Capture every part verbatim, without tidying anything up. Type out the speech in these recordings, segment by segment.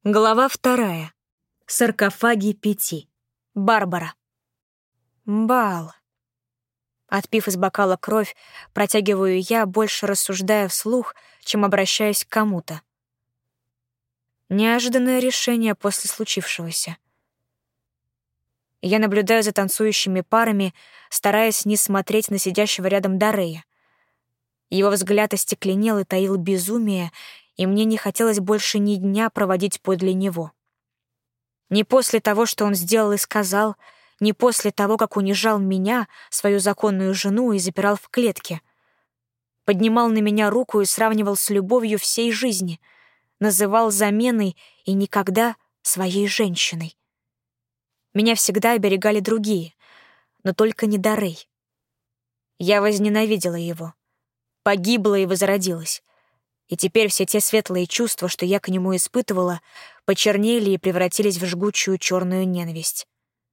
Глава вторая. Саркофаги пяти. Барбара. Бал. Отпив из бокала кровь, протягиваю я, больше рассуждая вслух, чем обращаясь к кому-то. Неожиданное решение после случившегося. Я наблюдаю за танцующими парами, стараясь не смотреть на сидящего рядом Даррея. Его взгляд остекленел и таил безумие, и мне не хотелось больше ни дня проводить подле него. Не после того, что он сделал и сказал, не после того, как унижал меня, свою законную жену, и запирал в клетке. Поднимал на меня руку и сравнивал с любовью всей жизни, называл заменой и никогда своей женщиной. Меня всегда оберегали другие, но только не Даррей. Я возненавидела его, погибла и возродилась. И теперь все те светлые чувства, что я к нему испытывала, почернели и превратились в жгучую черную ненависть.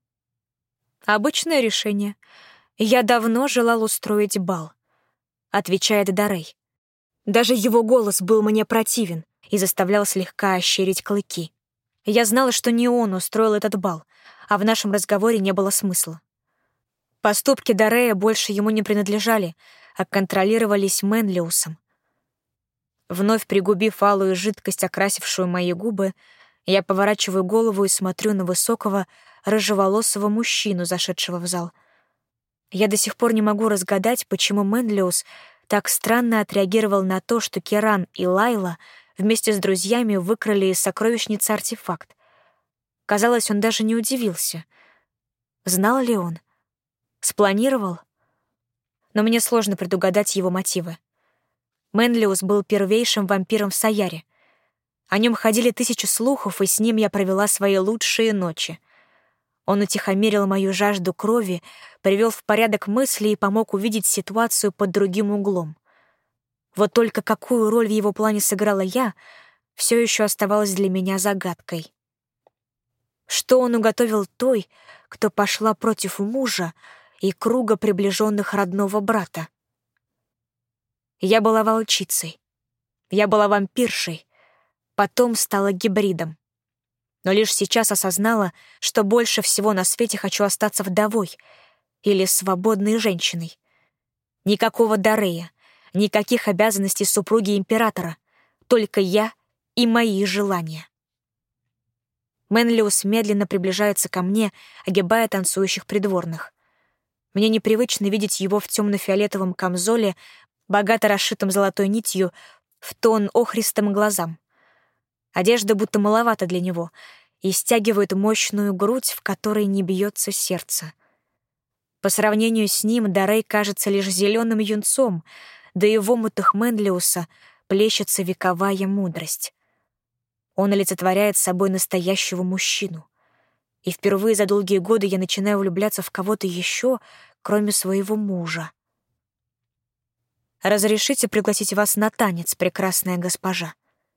«Обычное решение. Я давно желал устроить бал», — отвечает Даррей. Даже его голос был мне противен и заставлял слегка ощерить клыки. Я знала, что не он устроил этот бал, а в нашем разговоре не было смысла. Поступки Даррея больше ему не принадлежали, а контролировались Мэнлиусом. Вновь пригубив алую жидкость, окрасившую мои губы, я поворачиваю голову и смотрю на высокого, рыжеволосого мужчину, зашедшего в зал. Я до сих пор не могу разгадать, почему Мэнлиус так странно отреагировал на то, что Керан и Лайла вместе с друзьями выкрали из сокровищницы артефакт. Казалось, он даже не удивился. Знал ли он? Спланировал? Но мне сложно предугадать его мотивы. Мэнлиус был первейшим вампиром в Саяре. О нем ходили тысячи слухов, и с ним я провела свои лучшие ночи. Он утихомирил мою жажду крови, привел в порядок мысли и помог увидеть ситуацию под другим углом. Вот только какую роль в его плане сыграла я, все еще оставалось для меня загадкой. Что он уготовил той, кто пошла против мужа и круга приближенных родного брата? Я была волчицей, я была вампиршей, потом стала гибридом. Но лишь сейчас осознала, что больше всего на свете хочу остаться вдовой или свободной женщиной. Никакого Даррея, никаких обязанностей супруги императора, только я и мои желания. Мэнлиус медленно приближается ко мне, огибая танцующих придворных. Мне непривычно видеть его в темно-фиолетовом камзоле, богато расшитым золотой нитью, в тон охристым глазам. Одежда будто маловато для него и стягивает мощную грудь, в которой не бьется сердце. По сравнению с ним Даррей кажется лишь зеленым юнцом, да и в омутах Мэнлиуса плещется вековая мудрость. Он олицетворяет собой настоящего мужчину. И впервые за долгие годы я начинаю влюбляться в кого-то еще, кроме своего мужа. «Разрешите пригласить вас на танец, прекрасная госпожа?»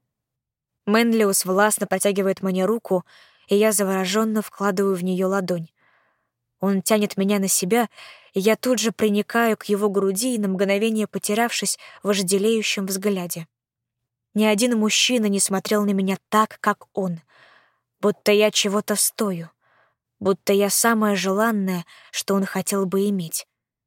Мэнлиус властно протягивает мне руку, и я завороженно вкладываю в нее ладонь. Он тянет меня на себя, и я тут же приникаю к его груди, на мгновение потерявшись в вожделеющем взгляде. Ни один мужчина не смотрел на меня так, как он, будто я чего-то стою, будто я самое желанное, что он хотел бы иметь.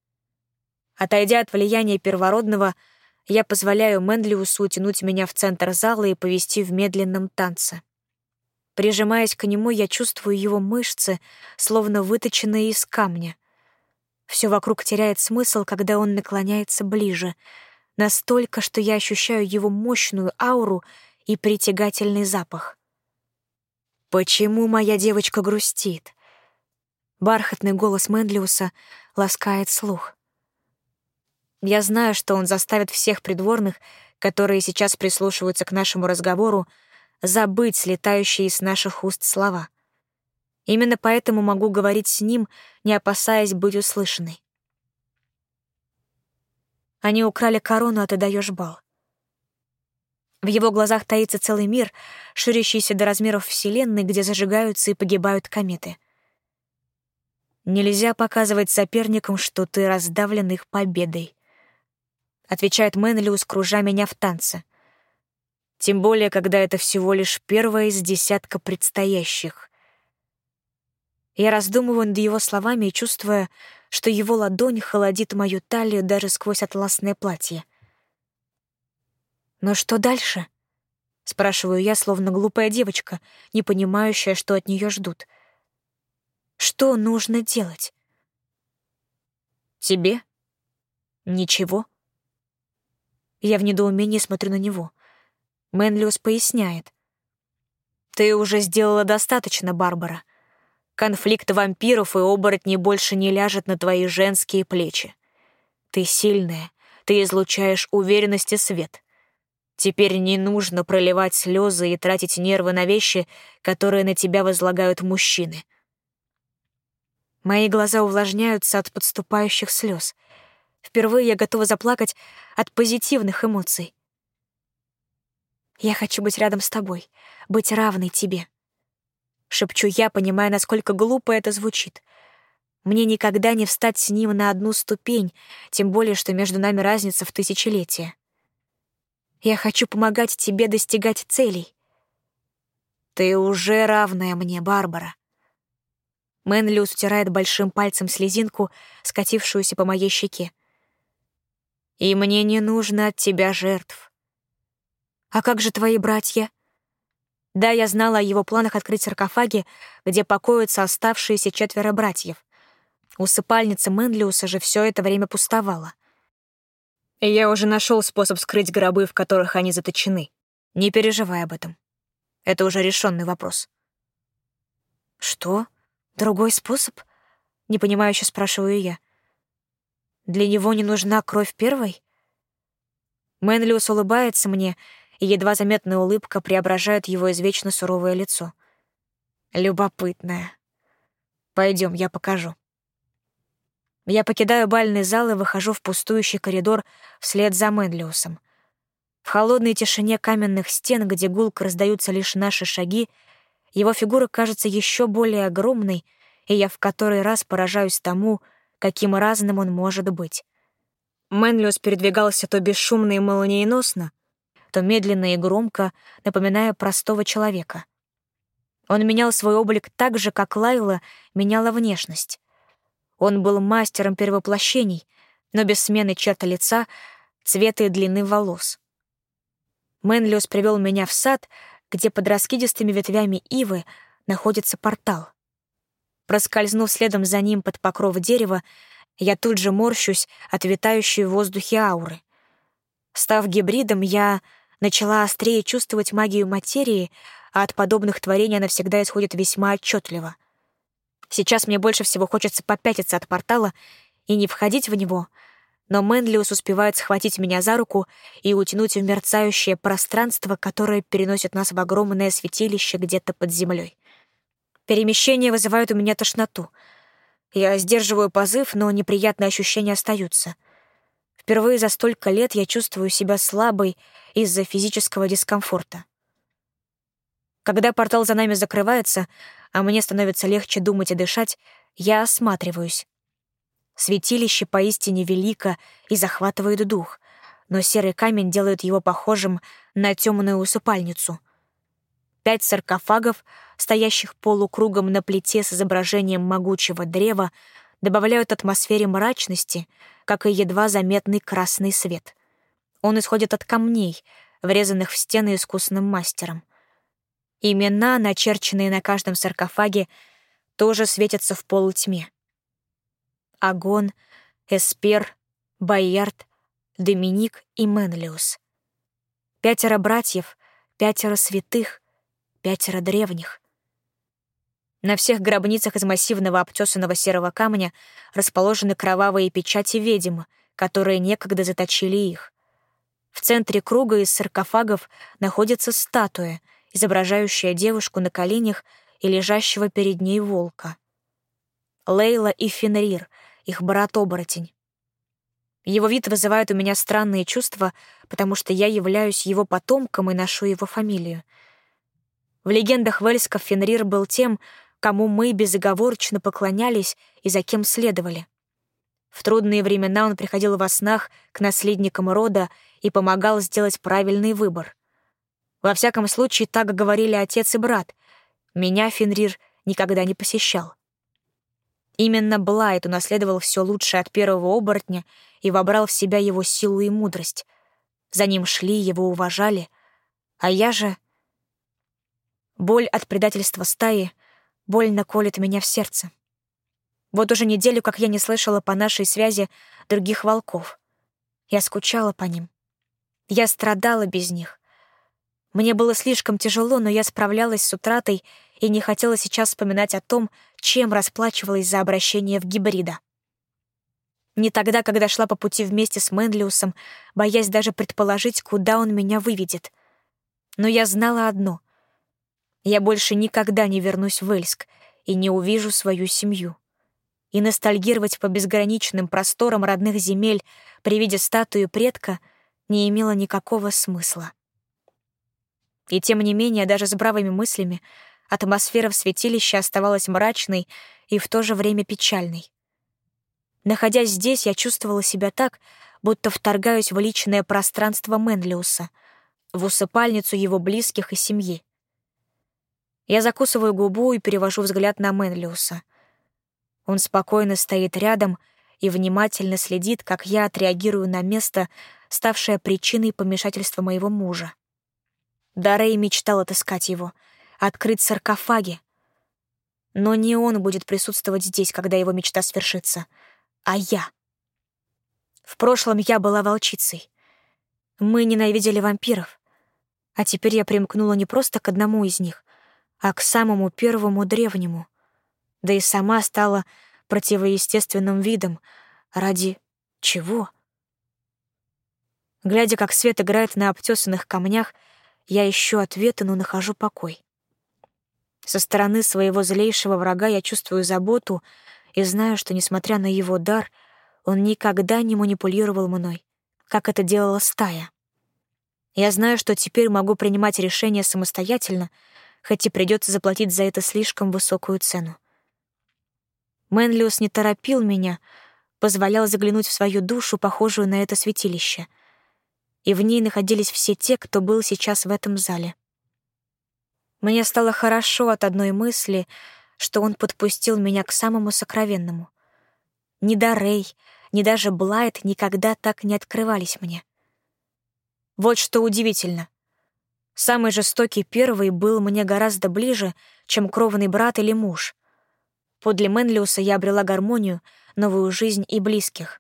Отойдя от влияния первородного, я позволяю Мэнлиусу утянуть меня в центр зала и повести в медленном танце. Прижимаясь к нему, я чувствую его мышцы, словно выточенные из камня. Все вокруг теряет смысл, когда он наклоняется ближе, настолько, что я ощущаю его мощную ауру и притягательный запах. «Почему моя девочка грустит?» Бархатный голос Мэнлиуса ласкает слух. Я знаю, что он заставит всех придворных, которые сейчас прислушиваются к нашему разговору, забыть слетающие из наших уст слова. Именно поэтому могу говорить с ним, не опасаясь быть услышанной. Они украли корону, а ты даешь бал. В его глазах таится целый мир, ширящийся до размеров Вселенной, где зажигаются и погибают кометы. Нельзя показывать соперникам, что ты раздавлен их победой. Отвечает Мэнлиус, кружа меня в танце. Тем более, когда это всего лишь первая из десятка предстоящих. Я раздумываю над его словами и чувствуя, что его ладонь холодит мою талию даже сквозь атласное платье. «Но что дальше?» — спрашиваю я, словно глупая девочка, не понимающая, что от нее ждут. «Что нужно делать?» «Тебе? Ничего?» Я в недоумении смотрю на него. Мэнлиус поясняет. «Ты уже сделала достаточно, Барбара. Конфликт вампиров и оборотней больше не ляжет на твои женские плечи. Ты сильная, ты излучаешь уверенность и свет. Теперь не нужно проливать слезы и тратить нервы на вещи, которые на тебя возлагают мужчины». Мои глаза увлажняются от подступающих слез. Впервые я готова заплакать от позитивных эмоций. «Я хочу быть рядом с тобой, быть равной тебе», — шепчу я, понимая, насколько глупо это звучит. Мне никогда не встать с ним на одну ступень, тем более, что между нами разница в тысячелетия. Я хочу помогать тебе достигать целей. Ты уже равная мне, Барбара. Мэнлиус утирает большим пальцем слезинку, скатившуюся по моей щеке. И мне не нужно от тебя жертв. А как же твои братья? Да, я знала о его планах открыть саркофаги, где покоятся оставшиеся четверо братьев. Усыпальница Мэнлиуса же все это время пустовала. И я уже нашел способ скрыть гробы, в которых они заточены. Не переживай об этом. Это уже решенный вопрос. Что? Другой способ? Непонимающе спрашиваю я. Для него не нужна кровь первой? Мэнлиус улыбается мне, и едва заметная улыбка преображает его извечно суровое лицо. Любопытная. Пойдем, я покажу. Я покидаю бальный зал и выхожу в пустующий коридор вслед за Мэнлиусом. В холодной тишине каменных стен, где гулко раздаются лишь наши шаги, его фигура кажется еще более огромной, и я в который раз поражаюсь тому, каким разным он может быть. Мэнлиус передвигался то бесшумно и молниеносно, то медленно и громко, напоминая простого человека. Он менял свой облик так же, как Лайла меняла внешность. Он был мастером перевоплощений, но без смены черт лица, цвета и длины волос. Мэнлиус привел меня в сад, где под раскидистыми ветвями ивы находится портал. Проскользнув следом за ним под покров дерева, я тут же морщусь от витающей в воздухе ауры. Став гибридом, я начала острее чувствовать магию материи, а от подобных творений она всегда исходит весьма отчетливо. Сейчас мне больше всего хочется попятиться от портала и не входить в него, но Мэнлиус успевает схватить меня за руку и утянуть в мерцающее пространство, которое переносит нас в огромное святилище где-то под землей. Перемещения вызывают у меня тошноту. Я сдерживаю позыв, но неприятные ощущения остаются. Впервые за столько лет я чувствую себя слабой из-за физического дискомфорта. Когда портал за нами закрывается, а мне становится легче думать и дышать, я осматриваюсь. Святилище поистине велико и захватывает дух, но серый камень делает его похожим на темную усыпальницу. Пять саркофагов, стоящих полукругом на плите с изображением могучего древа, добавляют атмосфере мрачности, как и едва заметный красный свет. Он исходит от камней, врезанных в стены искусным мастером. Имена, начерченные на каждом саркофаге, тоже светятся в полутьме. Агон, Эспер, Байярд, Доминик и Мэнлиус. Пятеро братьев, пятеро святых, пятеро древних. На всех гробницах из массивного обтесанного серого камня расположены кровавые печати ведьм, которые некогда заточили их. В центре круга из саркофагов находится статуя, изображающая девушку на коленях и лежащего перед ней волка. Лейла и Фенрир, их брат-оборотень. Его вид вызывает у меня странные чувства, потому что я являюсь его потомком и ношу его фамилию. В легендах вельсков Фенрир был тем, кому мы безоговорочно поклонялись и за кем следовали. В трудные времена он приходил во снах к наследникам рода и помогал сделать правильный выбор. Во всяком случае, так говорили отец и брат. Меня Фенрир никогда не посещал. Именно Блайт унаследовал все лучшее от первого оборотня и вобрал в себя его силу и мудрость. За ним шли, его уважали, а я же... Боль от предательства стаи больно колет меня в сердце. Вот уже неделю, как я не слышала по нашей связи других волков. Я скучала по ним. Я страдала без них. Мне было слишком тяжело, но я справлялась с утратой и не хотела сейчас вспоминать о том, чем расплачивалась за обращение в гибрида. Не тогда, когда шла по пути вместе с Менлиусом, боясь даже предположить, куда он меня выведет. Но я знала одно — я больше никогда не вернусь в Эльск и не увижу свою семью. И ностальгировать по безграничным просторам родных земель при виде статуи предка не имело никакого смысла. И тем не менее, даже с бравыми мыслями, атмосфера в святилище оставалась мрачной и в то же время печальной. Находясь здесь, я чувствовала себя так, будто вторгаюсь в личное пространство Менлиуса, в усыпальницу его близких и семьи. Я закусываю губу и перевожу взгляд на Менлиуса. Он спокойно стоит рядом и внимательно следит, как я отреагирую на место, ставшее причиной помешательства моего мужа. Дарей мечтал отыскать его, открыть саркофаги. Но не он будет присутствовать здесь, когда его мечта свершится, а я. В прошлом я была волчицей. Мы ненавидели вампиров. А теперь я примкнула не просто к одному из них, а к самому первому древнему. Да и сама стала противоестественным видом. Ради чего? Глядя, как свет играет на обтесанных камнях, я ищу ответы, но нахожу покой. Со стороны своего злейшего врага я чувствую заботу и знаю, что, несмотря на его дар, он никогда не манипулировал мной, как это делала стая. Я знаю, что теперь могу принимать решения самостоятельно, хоть и придется заплатить за это слишком высокую цену. Менлиус не торопил меня, позволял заглянуть в свою душу, похожую на это святилище. И в ней находились все те, кто был сейчас в этом зале. Мне стало хорошо от одной мысли, что он подпустил меня к самому сокровенному. Ни Дарей, ни даже Блайт никогда так не открывались мне. Вот что удивительно. Самый жестокий первый был мне гораздо ближе, чем кровный брат или муж. Подле Менлиуса я обрела гармонию, новую жизнь и близких.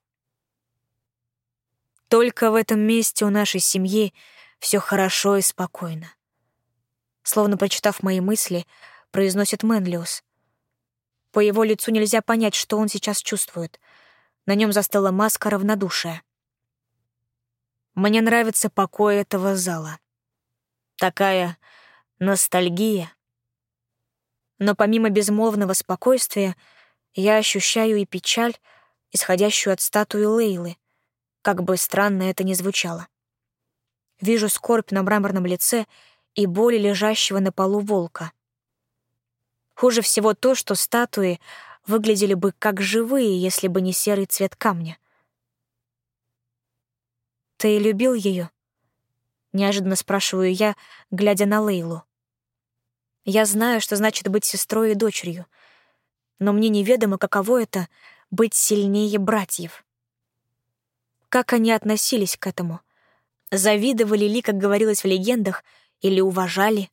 Только в этом месте у нашей семьи все хорошо и спокойно. Словно прочитав мои мысли, произносит Менлиус. По его лицу нельзя понять, что он сейчас чувствует. На нем застыла маска равнодушия. Мне нравится покой этого зала. Такая ностальгия. Но помимо безмолвного спокойствия, я ощущаю и печаль, исходящую от статуи Лейлы, как бы странно это ни звучало. Вижу скорбь на мраморном лице и боль лежащего на полу волка. Хуже всего то, что статуи выглядели бы как живые, если бы не серый цвет камня. «Ты любил ее?» — неожиданно спрашиваю я, глядя на Лейлу. Я знаю, что значит быть сестрой и дочерью, но мне неведомо, каково это — быть сильнее братьев. Как они относились к этому? Завидовали ли, как говорилось в легендах, или уважали?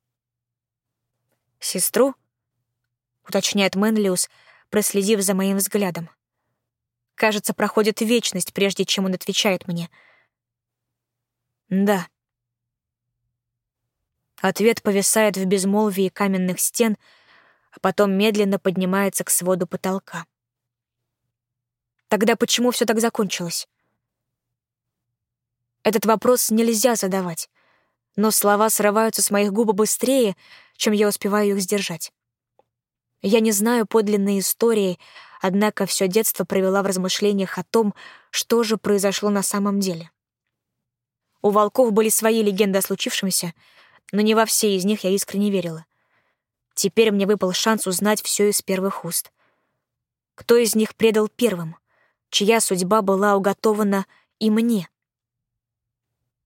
«Сестру?» — уточняет Менлиус, проследив за моим взглядом. Кажется, проходит вечность, прежде чем он отвечает мне. «Да». Ответ повисает в безмолвии каменных стен, а потом медленно поднимается к своду потолка. Тогда почему все так закончилось? Этот вопрос нельзя задавать, но слова срываются с моих губ быстрее, чем я успеваю их сдержать. Я не знаю подлинной истории, однако все детство провела в размышлениях о том, что же произошло на самом деле. У волков были свои легенды о случившемся, но не во все из них я искренне верила. Теперь мне выпал шанс узнать все из первых уст. Кто из них предал первым? Чья судьба была уготована и мне?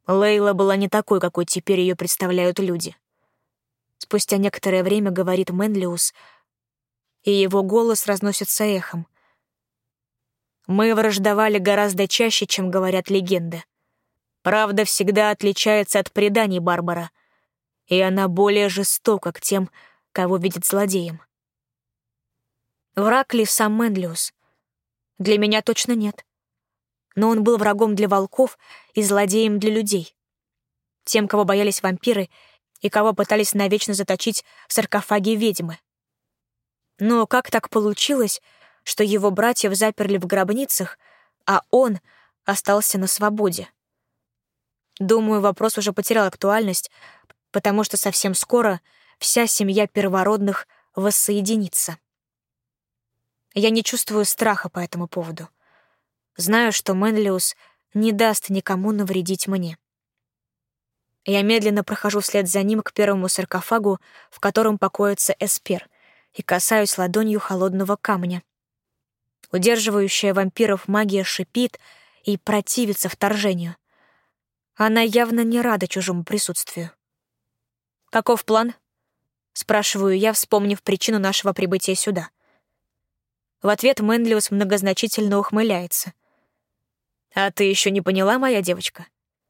Лейла была не такой, какой теперь ее представляют люди. Спустя некоторое время говорит Мэнлиус, и его голос разносится эхом. Мы враждовали гораздо чаще, чем говорят легенды. Правда всегда отличается от преданий, Барбара, и она более жестока к тем, кого видит злодеем. Враг ли сам Мэнлиус? Для меня точно нет. Но он был врагом для волков и злодеем для людей. Тем, кого боялись вампиры и кого пытались навечно заточить в саркофаге ведьмы. Но как так получилось, что его братьев заперли в гробницах, а он остался на свободе? Думаю, вопрос уже потерял актуальность, потому что совсем скоро вся семья первородных воссоединится. Я не чувствую страха по этому поводу. Знаю, что Мэнлиус не даст никому навредить мне. Я медленно прохожу вслед за ним к первому саркофагу, в котором покоится Эспер, и касаюсь ладонью холодного камня. Удерживающая вампиров магия шипит и противится вторжению. Она явно не рада чужому присутствию. «Каков план?» — спрашиваю я, вспомнив причину нашего прибытия сюда. В ответ Мэнлиус многозначительно ухмыляется. «А ты еще не поняла, моя девочка?»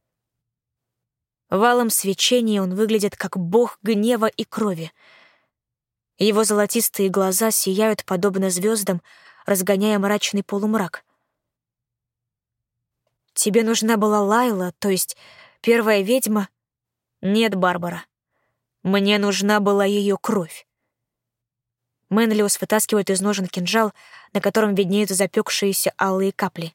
В алом свечении он выглядит как бог гнева и крови. Его золотистые глаза сияют подобно звездам, разгоняя мрачный полумрак. «Тебе нужна была Лайла, то есть первая ведьма?» «Нет, Барбара. Мне нужна была ее кровь». Мэнлиус вытаскивает из ножен кинжал, на котором виднеются запекшиеся алые капли.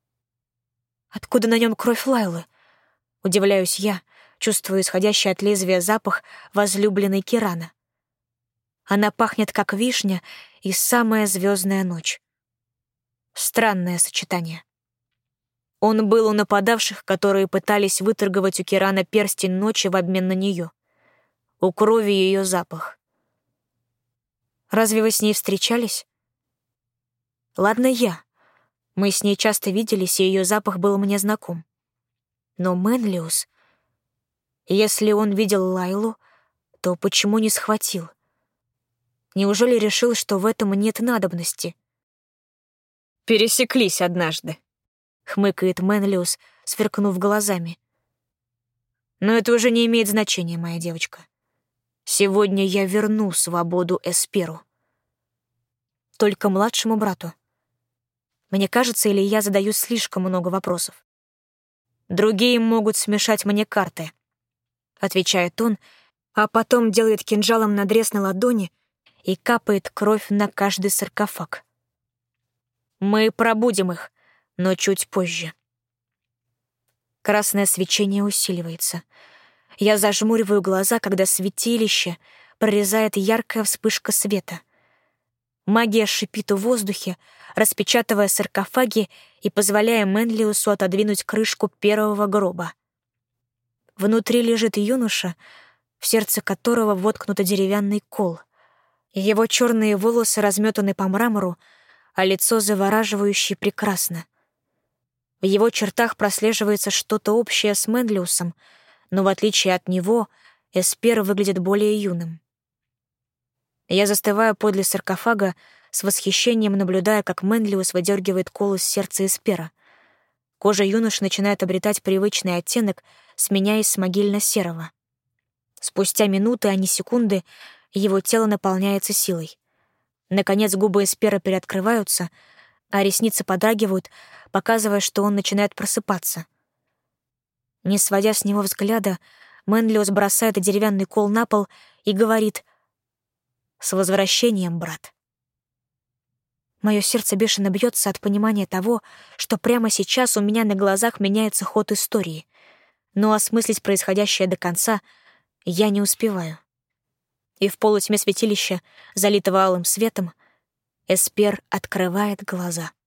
«Откуда на нем кровь Лайлы?» — удивляюсь я, чувствую исходящий от лезвия запах возлюбленной Кирана. Она пахнет, как вишня и самая звездная ночь. Странное сочетание. Он был у нападавших, которые пытались выторговать у Кирана перстень ночи в обмен на нее. У крови ее запах. Разве вы с ней встречались? Ладно, я. Мы с ней часто виделись, и ее запах был мне знаком. Но Мэнлиус... Если он видел Лайлу, то почему не схватил? Неужели решил, что в этом нет надобности? «Пересеклись однажды», — хмыкает Мэнлиус, сверкнув глазами. «Но это уже не имеет значения, моя девочка. Сегодня я верну свободу Эсперу. Только младшему брату. Мне кажется, или я задаю слишком много вопросов? Другие могут смешать мне карты», — отвечает он, а потом делает кинжалом надрез на ладони и капает кровь на каждый саркофаг. «Мы пробудим их, но чуть позже». Красное свечение усиливается. Я зажмуриваю глаза, когда святилище прорезает яркая вспышка света. Магия шипит в воздухе, распечатывая саркофаги и позволяя Мэнлиусу отодвинуть крышку первого гроба. Внутри лежит юноша, в сердце которого воткнут деревянный кол. Его черные волосы разметаны по мрамору, а лицо завораживающе прекрасно. В его чертах прослеживается что-то общее с Мэнлиусом, но в отличие от него Эспер выглядит более юным. Я застываю подле саркофага, с восхищением наблюдая, как Мэнлиус выдергивает кол из сердца Эспера. Кожа юноши начинает обретать привычный оттенок, сменяясь с могильно-серого. Спустя минуты, а не секунды, его тело наполняется силой. Наконец губы Эспера переоткрываются, а ресницы подрагивают, показывая, что он начинает просыпаться. Не сводя с него взгляда, Мэнлиус бросает деревянный кол на пол и говорит: «С возвращением, брат». Мое сердце бешено бьется от понимания того, что прямо сейчас у меня на глазах меняется ход истории, но осмыслить происходящее до конца я не успеваю. И в полутьме святилища, залитого алым светом, Эспер открывает глаза.